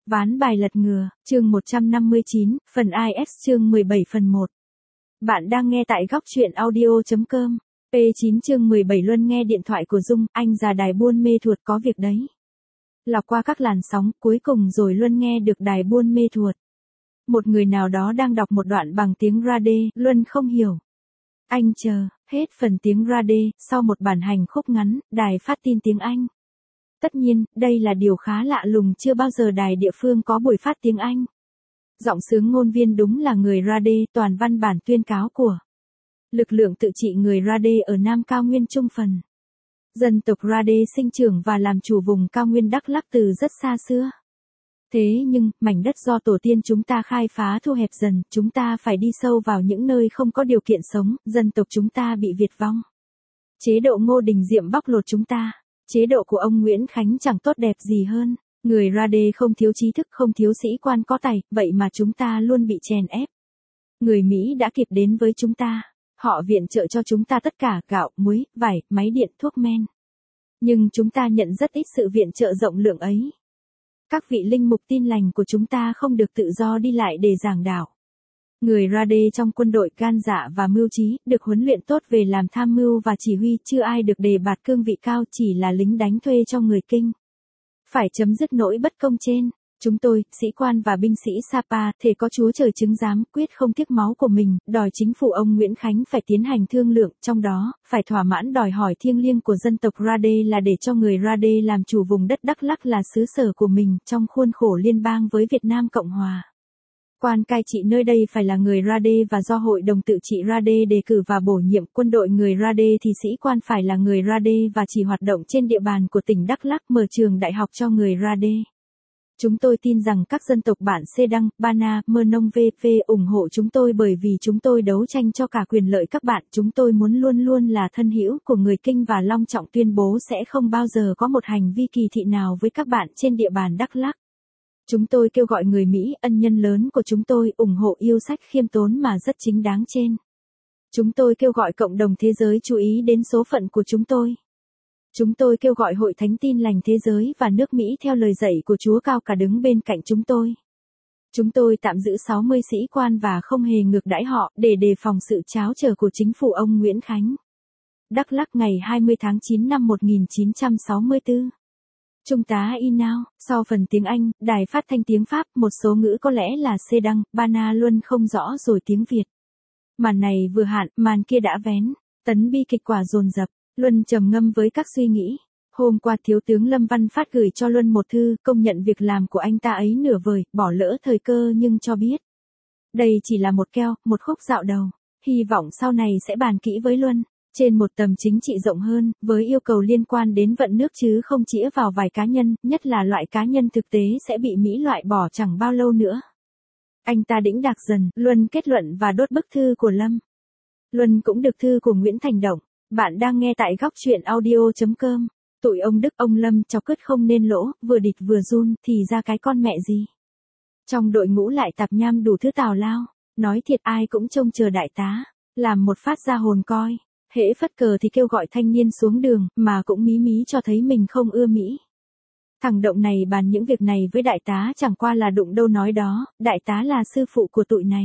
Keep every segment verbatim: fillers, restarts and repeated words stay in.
Ván bài lật ngừa, chương một trăm năm mươi chín, phần i ét chương mười bảy phần một. Bạn đang nghe tại góc truyện audio.com. P chín chương mười bảy Luân nghe điện thoại của Dung, anh già đài buôn mê thuột có việc đấy. Lọc qua các làn sóng, cuối cùng rồi Luân nghe được đài buôn mê thuột. Một người nào đó đang đọc một đoạn bằng tiếng Rade, Luân không hiểu. Anh chờ, hết phần tiếng Rade, sau một bản hành khúc ngắn, đài phát tin tiếng Anh. Tất nhiên, đây là điều khá lạ lùng, chưa bao giờ đài địa phương có buổi phát tiếng Anh. Giọng sướng ngôn viên đúng là người Rade, toàn văn bản tuyên cáo của lực lượng tự trị người Rade ở Nam Cao Nguyên Trung Phần. Dân tộc Rade sinh trưởng và làm chủ vùng cao nguyên Đắk Lắk từ rất xa xưa. Thế nhưng, mảnh đất do tổ tiên chúng ta khai phá thu hẹp dần, chúng ta phải đi sâu vào những nơi không có điều kiện sống, dân tộc chúng ta bị diệt vong. Chế độ Ngô Đình Diệm bóc lột chúng ta. Chế độ của ông Nguyễn Khánh chẳng tốt đẹp gì hơn. Người Rade không thiếu trí thức, không thiếu sĩ quan có tài, vậy mà chúng ta luôn bị chèn ép. Người Mỹ đã kịp đến với chúng ta. Họ viện trợ cho chúng ta tất cả gạo, muối, vải, máy điện, thuốc men. Nhưng chúng ta nhận rất ít sự viện trợ rộng lượng ấy. Các vị linh mục tin lành của chúng ta không được tự do đi lại để giảng đạo. Người Rade trong quân đội gan dạ và mưu trí, được huấn luyện tốt về làm tham mưu và chỉ huy, chưa ai được đề bạt cương vị cao, chỉ là lính đánh thuê cho người Kinh. Phải chấm dứt nỗi bất công trên. Chúng tôi, sĩ quan và binh sĩ Sapa, thể có Chúa Trời chứng giám, quyết không tiếc máu của mình, đòi chính phủ ông Nguyễn Khánh phải tiến hành thương lượng, trong đó, phải thỏa mãn đòi hỏi thiêng liêng của dân tộc Rade là để cho người Rade làm chủ vùng đất Đắk Lắk là xứ sở của mình, trong khuôn khổ liên bang với Việt Nam Cộng Hòa. Quan cai trị nơi đây phải là người Rade và do Hội đồng tự trị Rade đề cử và bổ nhiệm. Quân đội người Rade thì sĩ quan phải là người Rade và chỉ hoạt động trên địa bàn của tỉnh Đắk Lắk, mở trường đại học cho người Rade. Chúng tôi tin rằng các dân tộc bản Xê Đăng, Bana, Mơ Nông vê vê ủng hộ chúng tôi bởi vì chúng tôi đấu tranh cho cả quyền lợi các bạn. Chúng tôi muốn luôn luôn là thân hữu của người Kinh và long trọng tuyên bố sẽ không bao giờ có một hành vi kỳ thị nào với các bạn trên địa bàn Đắk Lắk. Chúng tôi kêu gọi người Mỹ, ân nhân lớn của chúng tôi, ủng hộ yêu sách khiêm tốn mà rất chính đáng trên. Chúng tôi kêu gọi cộng đồng thế giới chú ý đến số phận của chúng tôi. Chúng tôi kêu gọi Hội Thánh Tin Lành Thế Giới và nước Mỹ theo lời dạy của Chúa cao cả đứng bên cạnh chúng tôi. Chúng tôi tạm giữ sáu mươi sĩ quan và không hề ngược đãi họ để đề phòng sự tráo trở của chính phủ ông Nguyễn Khánh. Đắk Lắk ngày hai mươi tháng chín năm một nghìn chín trăm sáu mươi tư. Trung tá Inao, sau phần tiếng Anh, đài phát thanh tiếng Pháp, một số ngữ có lẽ là Xê Đăng, Bana luôn không rõ rồi tiếng Việt. Màn này vừa hạn, màn kia đã vén, tấn bi kịch quả dồn dập, Luân trầm ngâm với các suy nghĩ. Hôm qua Thiếu tướng Lâm Văn Phát gửi cho Luân một thư, công nhận việc làm của anh ta ấy nửa vời, bỏ lỡ thời cơ nhưng cho biết. Đây chỉ là một keo, một khúc dạo đầu, hy vọng sau này sẽ bàn kỹ với Luân. Trên một tầm chính trị rộng hơn, với yêu cầu liên quan đến vận nước chứ không chĩa vào vài cá nhân, nhất là loại cá nhân thực tế sẽ bị Mỹ loại bỏ chẳng bao lâu nữa. Anh ta đĩnh đạc dần, Luân kết luận và đốt bức thư của Lâm. Luân cũng được thư của Nguyễn Thành Động. Bạn đang nghe tại góc truyện audio.com. Tụi ông Đức ông Lâm chọc cứt không nên lỗ, vừa địch vừa run, thì ra cái con mẹ gì. Trong đội ngũ lại tạp nham đủ thứ tào lao, nói thiệt ai cũng trông chờ đại tá, làm một phát ra hồn coi. Hễ phất cờ thì kêu gọi thanh niên xuống đường, mà cũng mí mí cho thấy mình không ưa Mỹ. Thằng Động này bàn những việc này với đại tá chẳng qua là đụng đâu nói đó, đại tá là sư phụ của tụi này.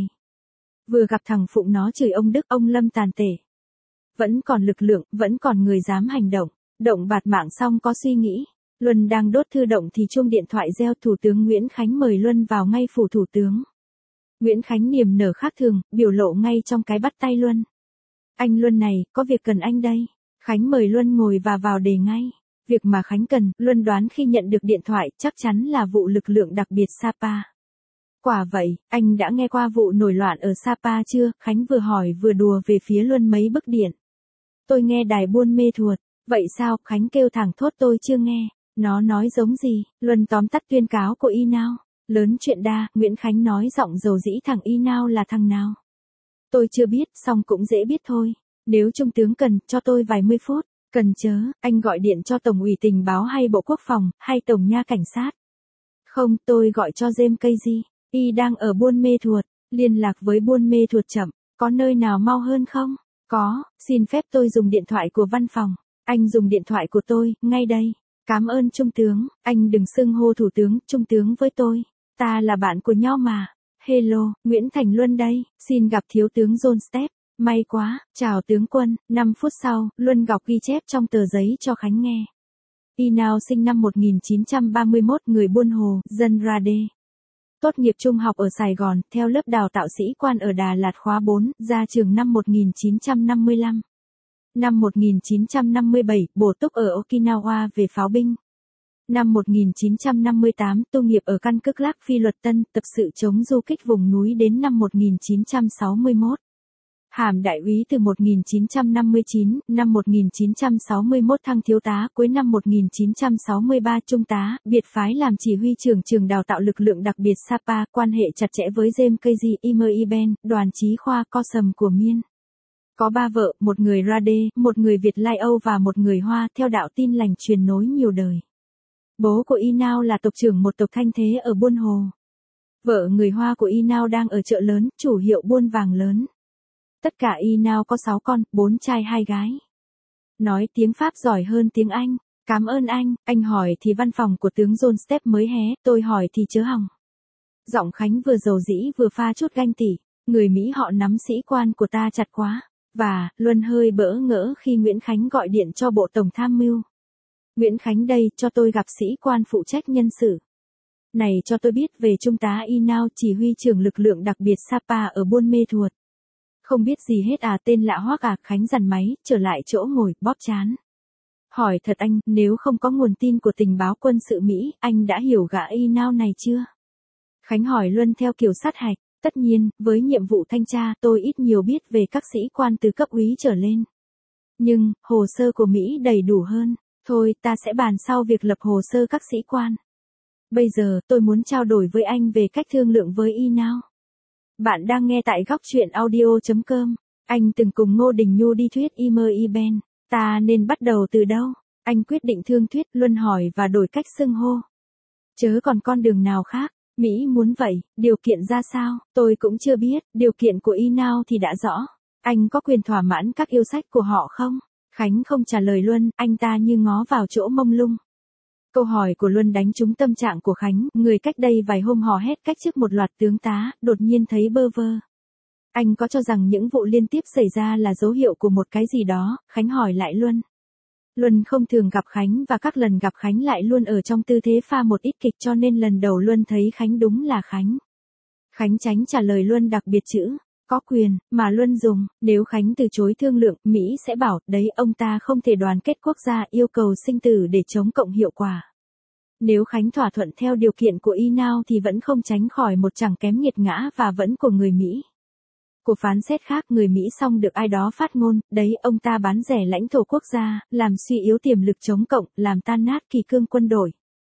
Vừa gặp thằng Phụng nó chửi ông Đức ông Lâm tàn tệ. Vẫn còn lực lượng, vẫn còn người dám hành động. Động bạt mạng xong có suy nghĩ. Luân đang đốt thư Động thì chuông điện thoại reo. Thủ tướng Nguyễn Khánh mời Luân vào ngay phủ thủ tướng. Nguyễn Khánh niềm nở khác thường, biểu lộ ngay trong cái bắt tay Luân. Anh Luân này, có việc cần anh đây. Khánh mời Luân ngồi và vào đề ngay. Việc mà Khánh cần, Luân đoán khi nhận được điện thoại, chắc chắn là vụ lực lượng đặc biệt Sapa. Quả vậy, anh đã nghe qua vụ nổi loạn ở Sapa chưa? Khánh vừa hỏi vừa đùa về phía Luân mấy bức điện. Tôi nghe đài buôn mê thuột. Vậy sao? Khánh kêu thẳng thốt tôi chưa nghe. Nó nói giống gì? Luân tóm tắt tuyên cáo của Inao. Lớn chuyện đa, Nguyễn Khánh nói giọng dầu dĩ. Thằng Inao là thằng nào? Tôi chưa biết, xong cũng dễ biết thôi. Nếu Trung tướng cần, cho tôi vài mươi phút. Cần chớ, anh gọi điện cho Tổng ủy Tình báo hay Bộ Quốc phòng, hay Tổng nha Cảnh sát. Không, tôi gọi cho James Casey. Y đang ở buôn mê thuột. Liên lạc với buôn mê thuột chậm. Có nơi nào mau hơn không? Có, xin phép tôi dùng điện thoại của văn phòng. Anh dùng điện thoại của tôi, ngay đây. Cảm ơn Trung tướng, anh đừng xưng hô Thủ tướng, Trung tướng với tôi. Ta là bạn của nhau mà. Hello, Nguyễn Thành Luân đây, xin gặp thiếu tướng John Stepp. May quá, chào tướng quân. Năm phút sau, Luân Ngọc ghi chép trong tờ giấy cho Khánh nghe. Inao sinh năm một nghìn chín trăm ba mươi mốt, người Buôn Hồ, dân Ra Đê. Tốt nghiệp trung học ở Sài Gòn, theo lớp đào tạo sĩ quan ở Đà Lạt khóa bốn, ra trường năm một nghìn chín trăm năm mươi lăm. Năm một nghìn chín trăm năm mươi bảy, bổ túc ở Okinawa về pháo binh. Năm một nghìn chín trăm năm mươi tám, tu nghiệp ở căn cứ Clark Phi Luật Tân, tập sự chống du kích vùng núi đến năm một nghìn chín trăm sáu mươi mốt. Hàm đại úy từ một nghìn chín trăm năm mươi chín, năm một nghìn chín trăm sáu mươi mốt thăng thiếu tá, cuối năm một nghìn chín trăm sáu mươi ba trung tá, biệt phái làm chỉ huy trưởng trường đào tạo lực lượng đặc biệt Sapa, quan hệ chặt chẽ với James Keiji Imeiben, đoàn chí khoa co sầm của Miên. Có ba vợ, một người Rade, một người Việt Lai Âu và một người Hoa, theo đạo tin lành truyền nối nhiều đời. Bố của Inao là tộc trưởng một tộc thanh thế ở Buôn Hồ. Vợ người Hoa của Inao đang ở chợ lớn, chủ hiệu buôn vàng lớn. Tất cả Inao có sáu con, bốn trai hai gái. Nói tiếng Pháp giỏi hơn tiếng Anh. Cảm ơn anh, anh hỏi thì văn phòng của tướng John Stepp mới hé, tôi hỏi thì chớ hỏng. Giọng Khánh vừa dầu dĩ vừa pha chút ganh tị. Người Mỹ họ nắm sĩ quan của ta chặt quá. Và, Luân hơi bỡ ngỡ khi Nguyễn Khánh gọi điện cho Bộ Tổng Tham mưu. Nguyễn Khánh đây, cho tôi gặp sĩ quan phụ trách nhân sự. Này cho tôi biết về Trung tá Inao, chỉ huy trưởng lực lượng đặc biệt Sapa ở Buôn Mê Thuột. Không biết gì hết à, tên lạ hoắc à, Khánh dằn máy, trở lại chỗ ngồi, bóp trán. Hỏi thật anh, nếu không có nguồn tin của tình báo quân sự Mỹ, anh đã hiểu gã Inao này chưa? Khánh hỏi Luân theo kiểu sát hạch. Tất nhiên, với nhiệm vụ thanh tra, tôi ít nhiều biết về các sĩ quan từ cấp úy trở lên. Nhưng, hồ sơ của Mỹ đầy đủ hơn. Thôi, ta sẽ bàn sau việc lập hồ sơ các sĩ quan. Bây giờ, tôi muốn trao đổi với anh về cách thương lượng với Inao. Bạn đang nghe tại góc truyện audio chấm com. Anh từng cùng Ngô Đình Nhu đi thuyết Imeiben. Ta nên bắt đầu từ đâu? Anh quyết định thương thuyết, Luân hỏi và đổi cách xưng hô. Chớ còn con đường nào khác. Mỹ muốn vậy, điều kiện ra sao, tôi cũng chưa biết, điều kiện của Inao thì đã rõ. Anh có quyền thỏa mãn các yêu sách của họ không? Khánh không trả lời Luân, anh ta như ngó vào chỗ mông lung. Câu hỏi của Luân đánh trúng tâm trạng của Khánh, người cách đây vài hôm hò hét cách chức một loạt tướng tá, đột nhiên thấy bơ vơ. Anh có cho rằng những vụ liên tiếp xảy ra là dấu hiệu của một cái gì đó, Khánh hỏi lại Luân. Luân không thường gặp Khánh và các lần gặp Khánh lại luôn ở trong tư thế pha một ít kịch, cho nên lần đầu Luân thấy Khánh đúng là Khánh. Khánh tránh trả lời Luân đặc biệt chữ, có quyền, mà Luân dùng, nếu Khánh từ chối thương lượng, Mỹ sẽ bảo, đấy ông ta không thể đoàn kết quốc gia, yêu cầu sinh tử để chống cộng hiệu quả. Nếu Khánh thỏa thuận theo điều kiện của Inao thì vẫn không tránh khỏi một chẳng kém nghiệt ngã và vẫn của người Mỹ. Cuộc phán xét khác, người Mỹ xong được ai đó phát ngôn, đấy ông ta bán rẻ lãnh thổ quốc gia, làm suy yếu tiềm lực chống cộng, làm tan nát kỳ cương quân đội.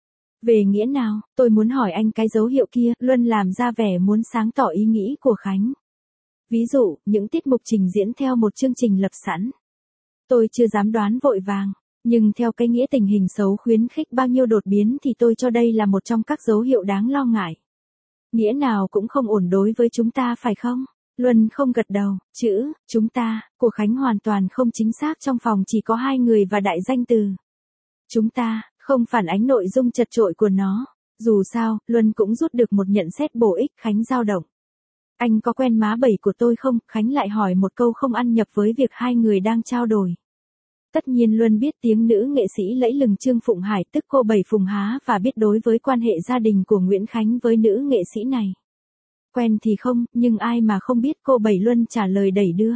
Về nghĩa nào, tôi muốn hỏi anh cái dấu hiệu kia, Luân làm ra vẻ muốn sáng tỏ ý nghĩ của Khánh. Ví dụ, những tiết mục trình diễn theo một chương trình lập sẵn. Tôi chưa dám đoán vội vàng, nhưng theo cái nghĩa tình hình xấu khuyến khích bao nhiêu đột biến thì tôi cho đây là một trong các dấu hiệu đáng lo ngại. Nghĩa nào cũng không ổn đối với chúng ta phải không? Luân không gật đầu, chữ, chúng ta, của Khánh hoàn toàn không chính xác, trong phòng chỉ có hai người và đại danh từ. Chúng ta, không phản ánh nội dung chật chội của nó. Dù sao, Luân cũng rút được một nhận xét bổ ích. Khánh dao động. Anh có quen má bảy của tôi không? Khánh lại hỏi một câu không ăn nhập với việc hai người đang trao đổi. Tất nhiên Luân biết tiếng nữ nghệ sĩ lẫy lừng Trương Phụng Hải, tức cô Bảy Phùng Há, và biết đối với quan hệ gia đình của Nguyễn Khánh với nữ nghệ sĩ này. Quen thì không, nhưng ai mà không biết, cô Bảy Luân trả lời đẩy đưa.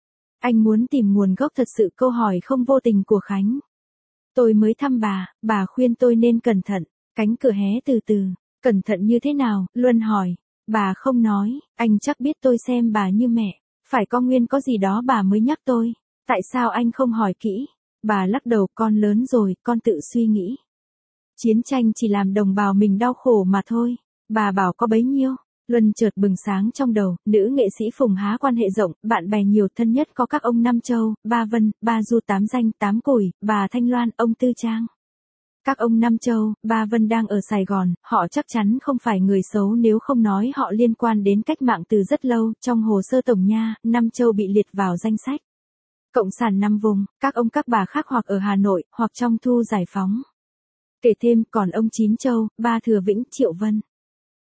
Anh muốn tìm nguồn gốc thật sự câu hỏi không vô tình của Khánh. Tôi mới thăm bà, bà khuyên tôi nên cẩn thận. Cánh cửa hé từ từ. Cẩn thận như thế nào? Luân hỏi. Bà không nói, anh chắc biết tôi xem bà như mẹ. Phải có nguyên có gì đó bà mới nhắc tôi. Tại sao anh không hỏi kỹ? Bà lắc đầu, con lớn rồi, con tự suy nghĩ. Chiến tranh chỉ làm đồng bào mình đau khổ mà thôi. Bà bảo có bấy nhiêu. Luân chợt bừng sáng trong đầu, nữ nghệ sĩ Phùng Há quan hệ rộng, bạn bè nhiều, thân nhất có các ông Nam Châu, ba Vân, ba Du, tám Danh, tám Củi, bà Thanh Loan, ông Tư Trang. Các ông Nam Châu, ba Vân đang ở Sài Gòn, họ chắc chắn không phải người xấu nếu không nói họ liên quan đến cách mạng từ rất lâu, trong hồ sơ tổng nha, Nam Châu bị liệt vào danh sách Cộng sản năm vùng, các ông các bà khác hoặc ở Hà Nội, hoặc trong thu giải phóng. Kể thêm, còn ông Chín Châu, ba Thừa Vĩnh, Triệu Vân.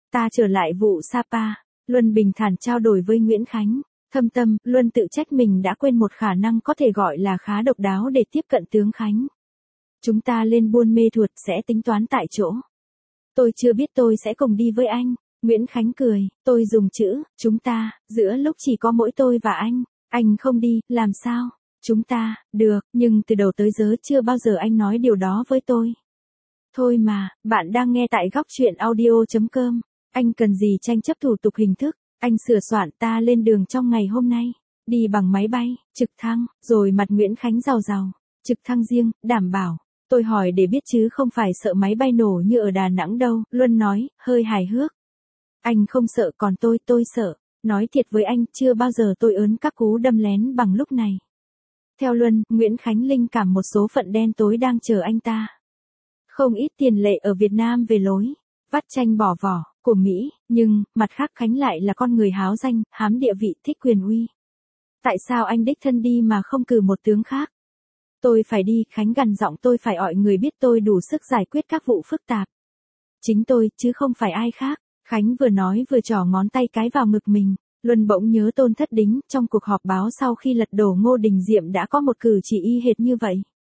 Ta trở lại vụ Sapa, Luân bình thản trao đổi với Nguyễn Khánh. Thâm tâm, Luân tự trách mình đã quên một khả năng có thể gọi là khá độc đáo để tiếp cận tướng Khánh. Chúng ta lên Buôn Mê Thuột sẽ tính toán tại chỗ. Tôi chưa biết tôi sẽ cùng đi với anh. Nguyễn Khánh cười, tôi dùng chữ, chúng ta, giữa lúc chỉ có mỗi tôi và anh. Anh không đi, làm sao? Chúng ta, được, nhưng từ đầu tới giờ chưa bao giờ anh nói điều đó với tôi. Thôi mà, bạn đang nghe tại góc chuyện audio chấm com. Anh cần gì tranh chấp thủ tục hình thức? Anh sửa soạn ta lên đường trong ngày hôm nay. Đi bằng máy bay, trực thăng, rồi mặt Nguyễn Khánh rào rào. Trực thăng riêng, đảm bảo. Tôi hỏi để biết chứ không phải sợ máy bay nổ như ở Đà Nẵng đâu, Luân nói, hơi hài hước. Anh không sợ còn tôi, tôi sợ. Nói thiệt với anh, chưa bao giờ tôi ớn các cú đâm lén bằng lúc này. Theo Luân, Nguyễn Khánh linh cảm một số phận đen tối đang chờ anh ta. Không ít tiền lệ ở Việt Nam về lối vắt chanh bỏ vỏ của Mỹ, nhưng, mặt khác Khánh lại là con người háo danh, hám địa vị, thích quyền uy. Tại sao anh đích thân đi mà không cử một tướng khác? Tôi phải đi, Khánh gằn giọng, tôi phải gọi người biết tôi đủ sức giải quyết các vụ phức tạp. Chính tôi, chứ không phải ai khác. Khánh vừa nói vừa trỏ ngón tay cái vào ngực mình. Luân bỗng nhớ Tôn Thất Đính, trong cuộc họp báo sau khi lật đổ Ngô Đình Diệm đã có một cử chỉ y hệt như vậy.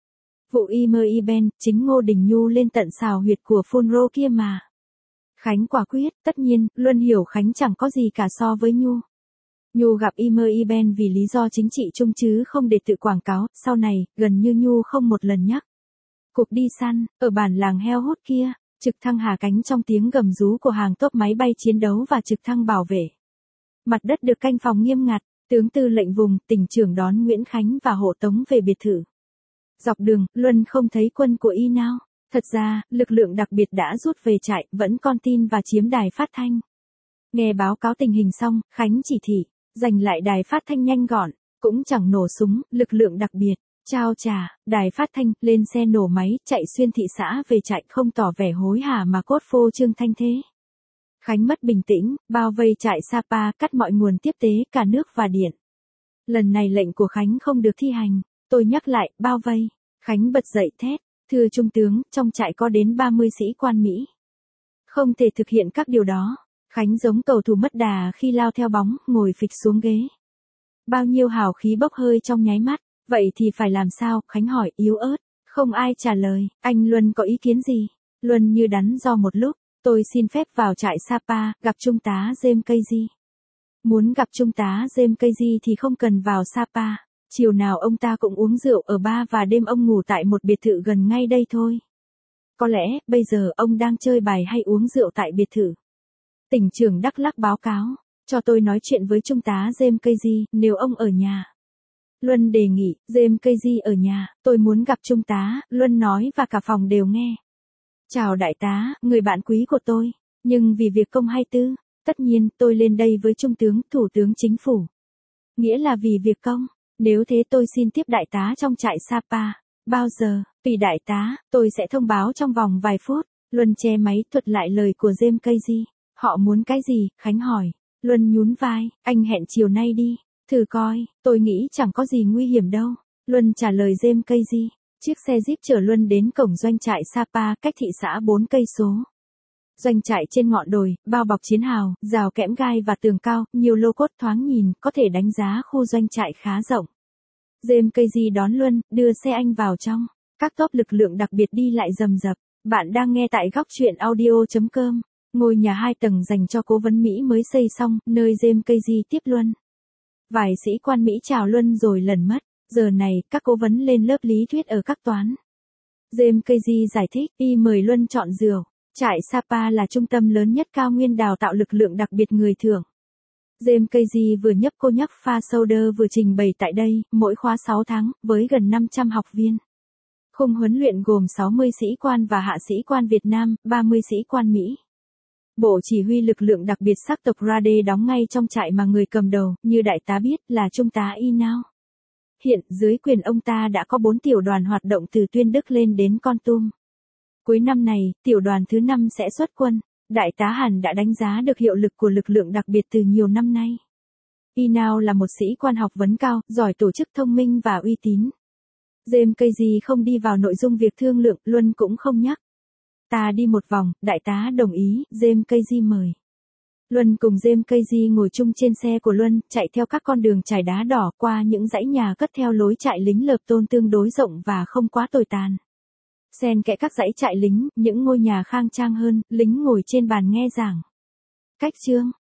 Vụ Imer Iben, chính Ngô Đình Nhu lên tận xào huyệt của Phunro kia mà. Khánh quả quyết, tất nhiên, Luân hiểu Khánh chẳng có gì cả so với Nhu. Nhu gặp Imer Iben vì lý do chính trị chung chứ không để tự quảng cáo, sau này, gần như Nhu không một lần nhắc. Cục đi săn, ở bản làng heo hút kia, trực thăng hạ cánh trong tiếng gầm rú của hàng tốp máy bay chiến đấu và trực thăng bảo vệ. Mặt đất được canh phòng nghiêm ngặt, tướng tư lệnh vùng, tỉnh trưởng đón Nguyễn Khánh và hộ tống về biệt thự. Dọc đường, Luân không thấy quân của Y Now. Thật ra, lực lượng đặc biệt đã rút về trại, vẫn con tin và chiếm đài phát thanh. Nghe báo cáo tình hình xong, Khánh chỉ thị, giành lại đài phát thanh nhanh gọn, cũng chẳng nổ súng, lực lượng đặc biệt, trao trả, đài phát thanh, lên xe nổ máy, chạy xuyên thị xã về trại, không tỏ vẻ hối hả mà cốt phô trương thanh thế. Khánh mất bình tĩnh, bao vây trại Sapa, cắt mọi nguồn tiếp tế, cả nước và điện. Lần này lệnh của Khánh không được thi hành, tôi nhắc lại, bao vây. Khánh bật dậy thét, thưa Trung tướng, trong trại có đến ba mươi sĩ quan Mỹ. Không thể thực hiện các điều đó. Khánh giống cầu thủ mất đà khi lao theo bóng, ngồi phịch xuống ghế. Bao nhiêu hào khí bốc hơi trong nháy mắt, vậy thì phải làm sao? Khánh hỏi yếu ớt, không ai trả lời. Anh Luân có ý kiến gì? Luân như đắn do một lúc, tôi xin phép vào trại Sapa, gặp Trung tá James Casey. Muốn gặp Trung tá James Casey thì không cần vào Sapa. Chiều nào ông ta cũng uống rượu ở bar và đêm ông ngủ tại một biệt thự gần ngay đây thôi. Có lẽ, bây giờ ông đang chơi bài hay uống rượu tại biệt thự. Tỉnh trưởng Đắk Lắk báo cáo, cho tôi nói chuyện với Trung tá James Casey, nếu ông ở nhà. Luân đề nghị, James Casey ở nhà, tôi muốn gặp Trung tá, Luân nói và cả phòng đều nghe. Chào đại tá, người bạn quý của tôi, nhưng vì việc công hay tư, tất nhiên tôi lên đây với Trung tướng, Thủ tướng Chính phủ. Nghĩa là vì việc công. Nếu thế tôi xin tiếp đại tá trong trại Sapa. Bao giờ? Tùy đại tá, tôi sẽ thông báo trong vòng vài phút. Luân che máy thuật lại lời của James Casey. Họ muốn cái gì? Khánh hỏi. Luân nhún vai, anh hẹn chiều nay đi. Thử coi, tôi nghĩ chẳng có gì nguy hiểm đâu. Luân trả lời James Casey. Chiếc xe jeep chở Luân đến cổng doanh trại Sapa, cách thị xã bốn cây số. Doanh trại trên ngọn đồi, bao bọc chiến hào, rào kẽm gai và tường cao, nhiều lô cốt thoáng nhìn, có thể đánh giá khu doanh trại khá rộng. James Casey đón Luân, đưa xe anh vào trong. Các tốp lực lượng đặc biệt đi lại rầm rập. Bạn đang nghe tại góc chuyện audio chấm com. Ngôi nhà hai tầng dành cho cố vấn Mỹ mới xây xong, nơi James Casey tiếp Luân. Vài sĩ quan Mỹ chào Luân rồi lần mất. Giờ này, các cố vấn lên lớp lý thuyết ở các toán. James Casey giải thích, y mời Luân chọn rượu. Trại Sapa là trung tâm lớn nhất cao nguyên đào tạo lực lượng đặc biệt người thường. James Casey vừa nhấp cô nhắc pha soda vừa trình bày tại đây, mỗi khóa sáu tháng, với gần năm trăm học viên. Khung huấn luyện gồm sáu mươi sĩ quan và hạ sĩ quan Việt Nam, ba mươi sĩ quan Mỹ. Bộ chỉ huy lực lượng đặc biệt sắc tộc Rade đóng ngay trong trại mà người cầm đầu, như đại tá biết, là Trung tá Y Now. Hiện, dưới quyền ông ta đã có bốn tiểu đoàn hoạt động từ Tuyên Đức lên đến Kon Tum. Cuối năm này, tiểu đoàn thứ năm sẽ xuất quân. Đại tá Hàn đã đánh giá được hiệu lực của lực lượng đặc biệt từ nhiều năm nay. Y Now là một sĩ quan học vấn cao, giỏi tổ chức, thông minh và uy tín. James Casey không đi vào nội dung việc thương lượng, Luân cũng không nhắc. Ta đi một vòng, đại tá đồng ý, James Casey mời. Luân cùng James Casey ngồi chung trên xe của Luân, chạy theo các con đường trải đá đỏ qua những dãy nhà cất theo lối trại lính lợp tôn tương đối rộng và không quá tồi tàn. Xen kẽ các dãy trại lính, những ngôi nhà khang trang hơn, lính ngồi trên bàn nghe giảng. Cách chương